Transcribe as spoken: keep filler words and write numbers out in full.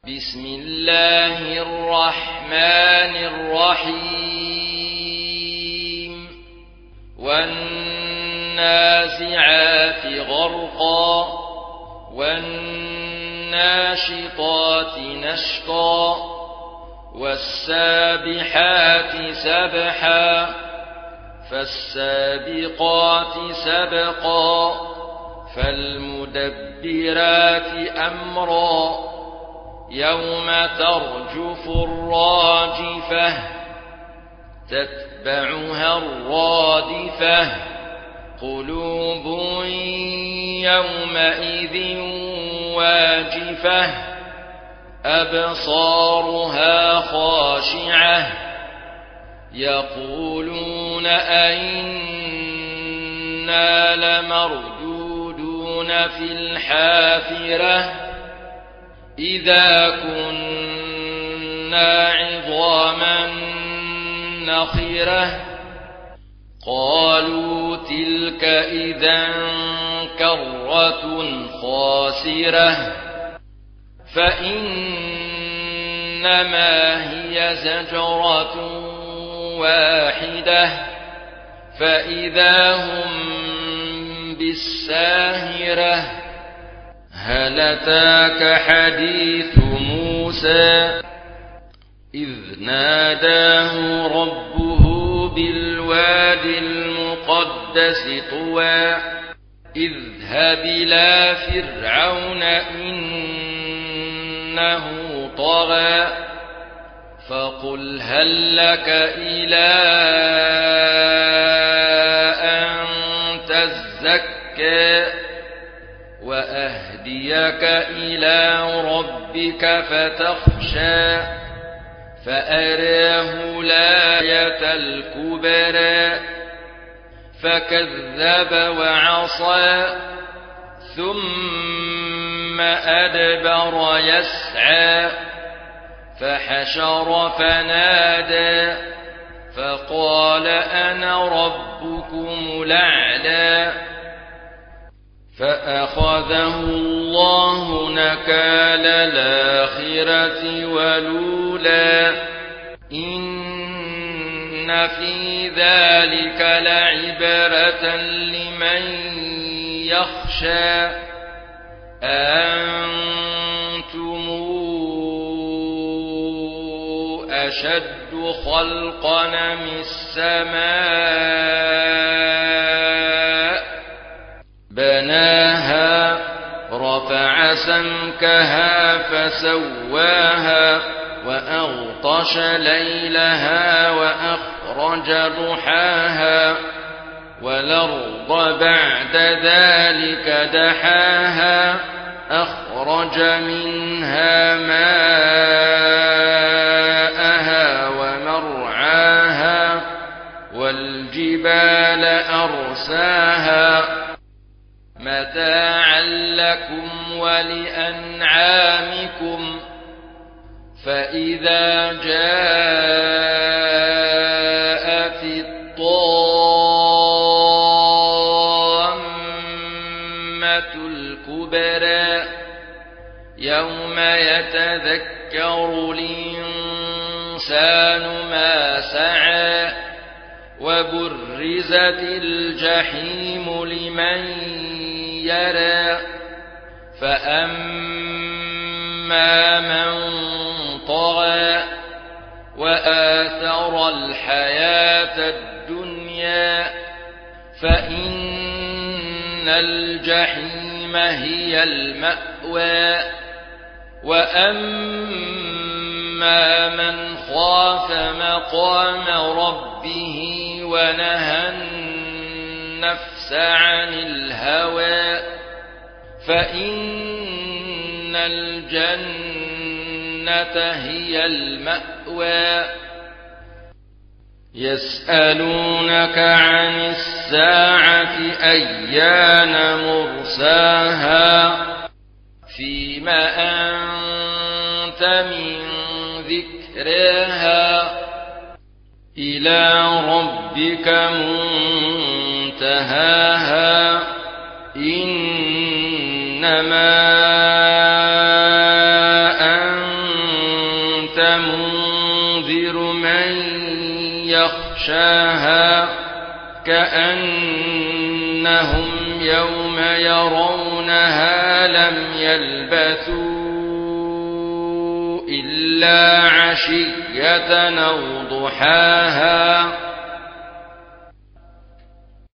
بسم الله الرحمن الرحيم والنازعات غرقا والناشطات نشطا والسابحات سبحا فالسابقات سبقا فالمدبرات أمرا يوم ترجف الراجفة تتبعها الرادفة قلوب يومئذ واجفة أبصارها خاشعة يقولون أئنا لمردودون في الحافرة إذا كنا عظاما نخرة قالوا تلك إذا كرة خاسرة فإنما هي زجرة واحدة فإذا هم بالساهرة هل أتاك حديث موسى إذ ناداه ربه بالواد المقدس طوى اذهب إلى فرعون إنه طغى فقل هل لك إلى أن تزكى وأهديك إلى ربك فتخشى فأراه الآية الكبرى فكذب وعصى ثم أدبر يسعى فحشر فنادى فقال أنا ربكم الأعلى فأخذه الله نكال الآخرة والأولى إن في ذلك لعبرة لمن يخشى أأنتم أشد خلقا من السماء بناها رفع سمكها فسواها وأغطش ليلها وأخرج ضحاها والأرض بعد ذلك دحاها أخرج منها ماءها ومرعاها والجبال أرساها متاعا لكم ولأنعامكم فإذا جاءت الطامة الكبرى يوم يتذكر الإنسان ما سعى وبرزت الجحيم لمن يرى فأما من طغى وآثر الحياة الدنيا فإن الجحيم هي المأوى وأما من خاف مقام ربه ونهى النفس عن الهوى فإن الجنة هي المأوى يسألونك عن الساعة أيان مرساها فيما أنت من ذكرها إلى ربك منتهاها إنما أنت كنت منذر من يخشاها كأنهم يوم يرونها لم يلبثوا إلا عشية أو ضحاها